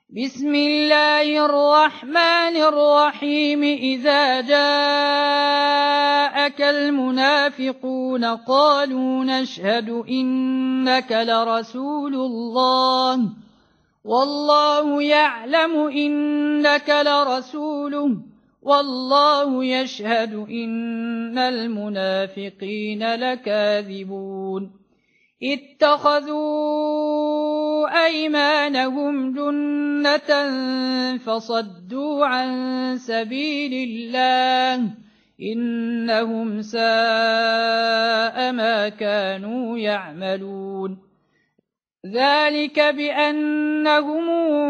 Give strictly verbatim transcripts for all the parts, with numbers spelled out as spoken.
بسم الله الرحمن الرحيم إذا جاءك المنافقون قالوا نشهد إنك لرسول الله والله يعلم إنك لرسوله والله يشهد إن المنافقين لكاذبون اتخذوا أيمانهم جنة فصدوا عن سبيل الله إنهم ساء ما كانوا يعملون ذلك بأنهم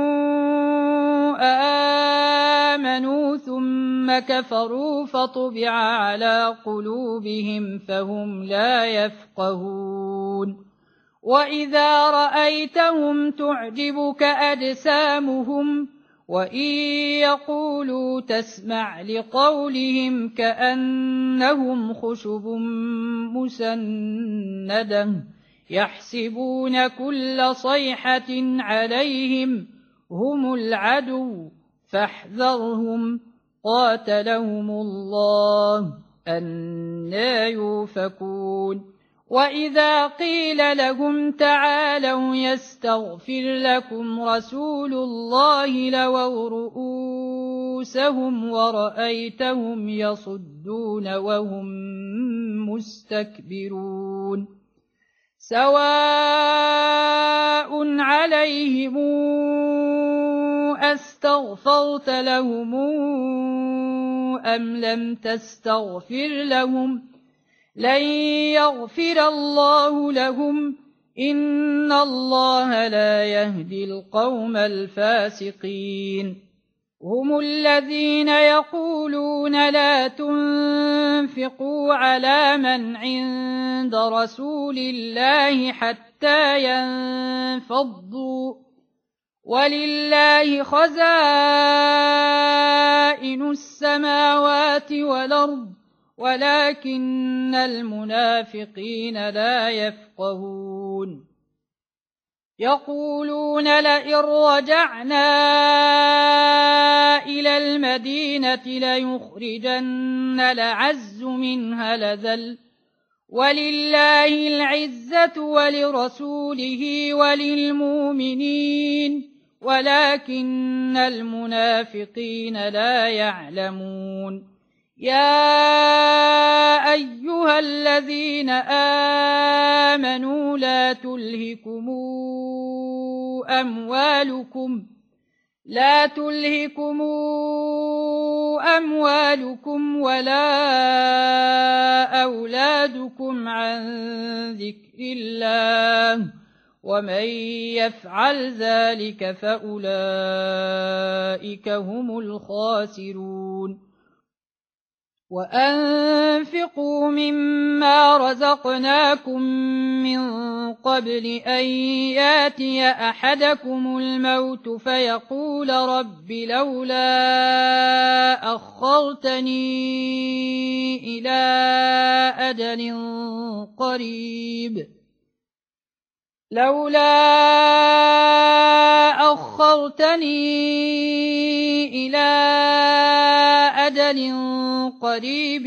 آمنوا ثم كفروا فطبع على قلوبهم فهم لا يفقهون وإذا رأيتهم تعجبك أجسامهم وإن يقولوا تسمع لقولهم كأنهم خشب مسندة يحسبون كل صيحة عليهم هم العدو فاحذرهم قاتلهم الله أنى يؤفكون وإذا قيل لهم تعالوا يستغفر لكم رسول الله لووا رؤوسهم ورأيتهم يصدون وهم مستكبرون سواء عليهم أستغفرت لهم أم لم تستغفر لهم لن يغفر الله لهم إن الله لا يهدي القوم الفاسقين هم الذين يقولون لا تنفقوا على من عند رسول الله حتى ينفضوا ولله خزائن السماوات والأرض ولكن المنافقين لا يفقهون يقولون لئن رجعنا إلى المدينة ليخرجن الأعز منها الأذل ولله العزة ولرسوله وللمؤمنين ولكن المنافقين لا يعلمون يا أيها الذين آمنوا لا تلهكم أموالكم لا تلهكم أموالكم ولا أولادكم عن ذكر الله ومن يفعل ذلك فأولئك هم الخاسرون وأنفقوا مما رزقناكم من قبل أن ياتي أحدكم الموت فيقول رب لولا أخرتني إلى أجل قريب لولا أخرتني إلى أجل قريب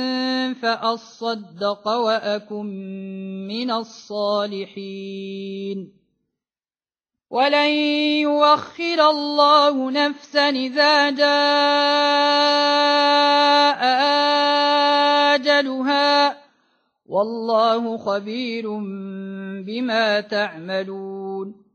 فأصدق وأكن من الصالحين ولن يؤخر الله نفسا إذا جاء أجلها والله خبير بما تعملون